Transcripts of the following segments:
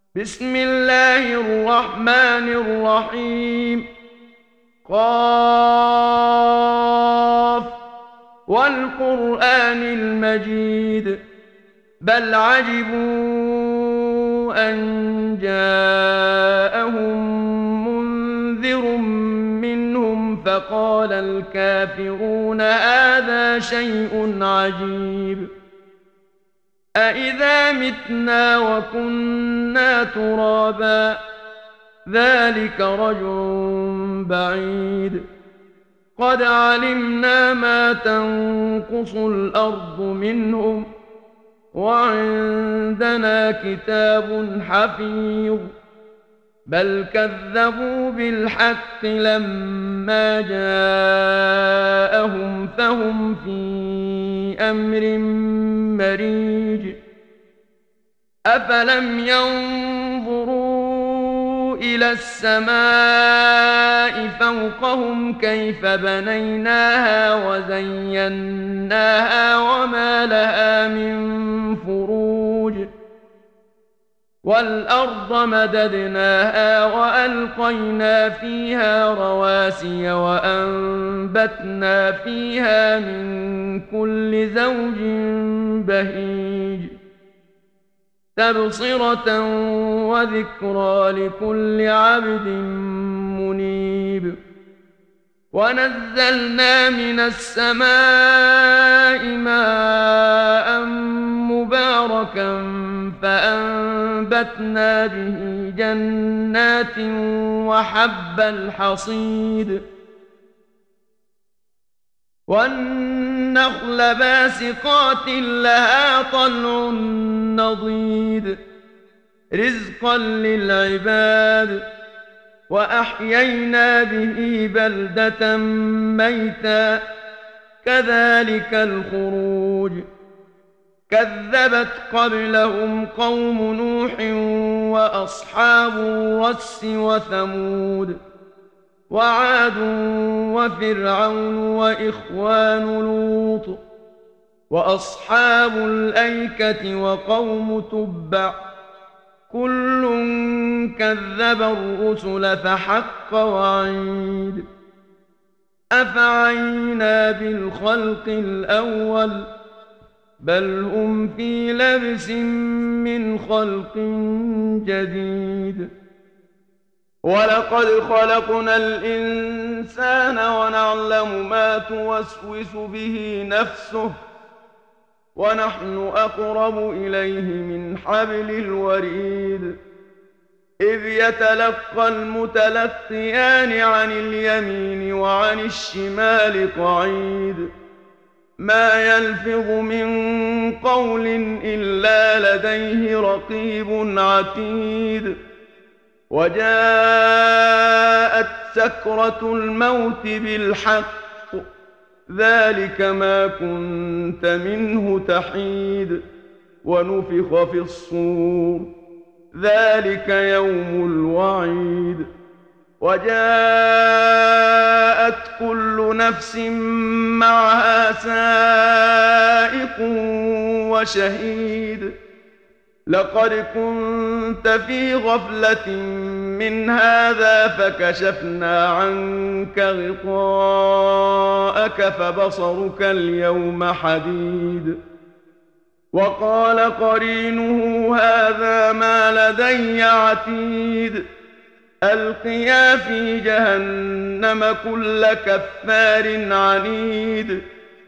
بسم الله الرحمن الرحيم. قاف والقرآن المجيد. بل عجبوا أن جاءهم منذر منهم فقال الكافرون هذا شيء عجيب. أإذا متنا وكنا ترابا ذلك رجع بعيد. قد علمنا ما تنقص الأرض منهم وعندنا كتاب حفيظ. بل كذبوا بالحق لما جاءهم فهم في أمر مريج. أفلم ينظروا إلى السماء فوقهم كيف بنيناها وزيناها وما لها من فروج. والأرض مددناها وألقينا فيها رواسي وأنبتنا فيها من كل زوج بهيج. تبصرة وذكرى لكل عبد منيب. ونزلنا من السماء ماء مباركا فأنبتنا به جنات وحب الحصيد. والنخل باسقات لها طلع نضيد رزقا للعباد. وأحيينا به بلدة ميتا كذلك الخروج. كذبت قبلهم قوم نوح وأصحاب الرس وثمود وعاد وفرعون وإخوان لوط وأصحاب الأيكة وقوم تبع كل كذب الرسل فحق وعيد. أفعينا بالخلق الأول بل هم في لبس من خلق جديد. ولقد خلقنا الإنسان ونعلم ما توسوس به نفسه ونحن أقرب إليه من حبل الوريد. إذ يتلقى المتلقيان عن اليمين وعن الشمال قعيد. ما يلفظ من قول إلا لديه رقيب عتيد. وجاءت سكرة الموت بالحق ذلك ما كنت منه تحيد. ونفخ في الصور ذلك يوم الوعيد. وجاءت كل نفس معها سائق وشهيد. لقد كنت في غفلة من هذا فكشفنا عنك غطاءك فبصرك اليوم حديد. وقال قرينه هذا ما لدي عتيد. ألقيا في جهنم كل كفار عنيد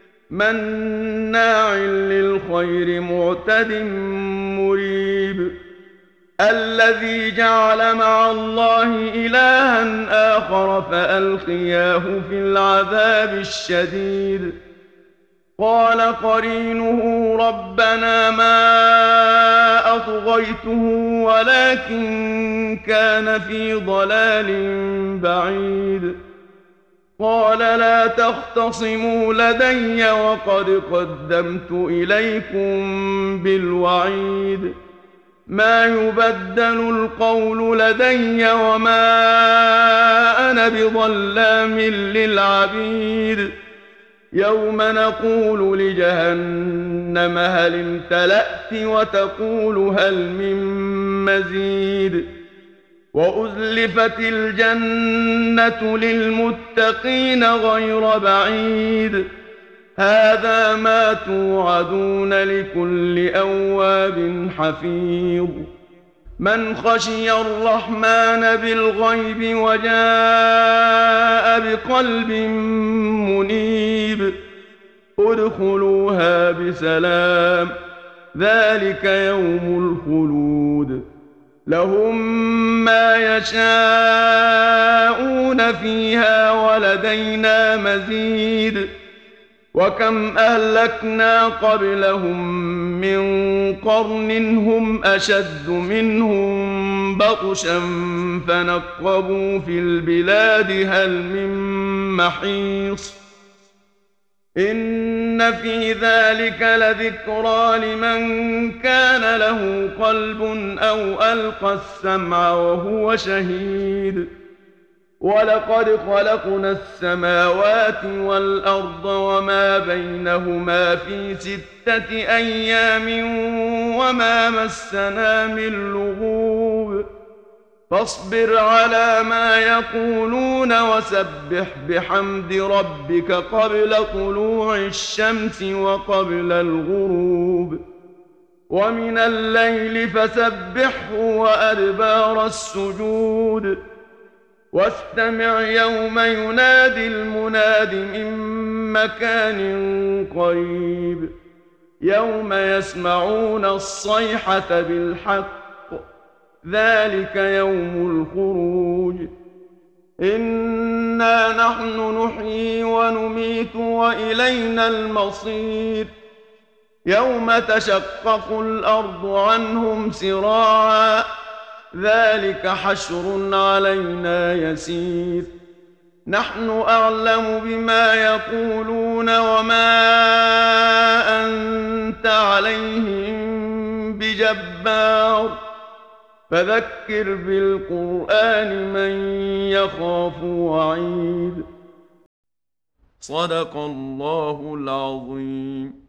مناع للخير معتد مريب. الذي جعل مع الله إلها آخر فألقياه في العذاب الشديد. قال قرينه ربنا ما أطغيته ولكن كان في ضلال بعيد. قال لا تختصموا لدي وقد قدمت إليكم بالوعيد. ما يبدل القول لدي وما أنا بظلام للعبيد. يوم نقول لجهنم هل امتلأت وتقول هل من مزيد وأزلفت الجنة للمتقين غير بعيد هذا ما توعدون لكل أواب حفيظ من خشي الرحمن بالغيب وجاء بقلب منيب ادخلوها بسلام ذلك يوم الخلود لهم ما يشاءون فيها ولدينا مزيد وكم أهلكنا قبلهم من قرن هم أشد منهم بطشا فنقبوا في البلاد هل من محيص إن في ذلك لذكرى لمن كان له قلب أو ألقى السمع وهو شهيد ولقد خلقنا السماوات والأرض وما بينهما في 6 أيام وما مسنا من لغوب فاصبر على ما يقولون وسبح بحمد ربك قبل طلوع الشمس وقبل الغروب ومن الليل فسبحه وأدبار السجود واستمع يوم ينادي المناد من مكان قريب يوم يسمعون الصيحة بالحق ذلك يوم الخروج إنا نحن نحيي ونميت وإلينا المصير يوم تشقق الأرض عنهم سراعا ذلك حشر علينا يسير نحن أعلم بما يقولون وما أنت عليهم بجبار فذكر بالقرآن من يخاف وعيد صدق الله العظيم.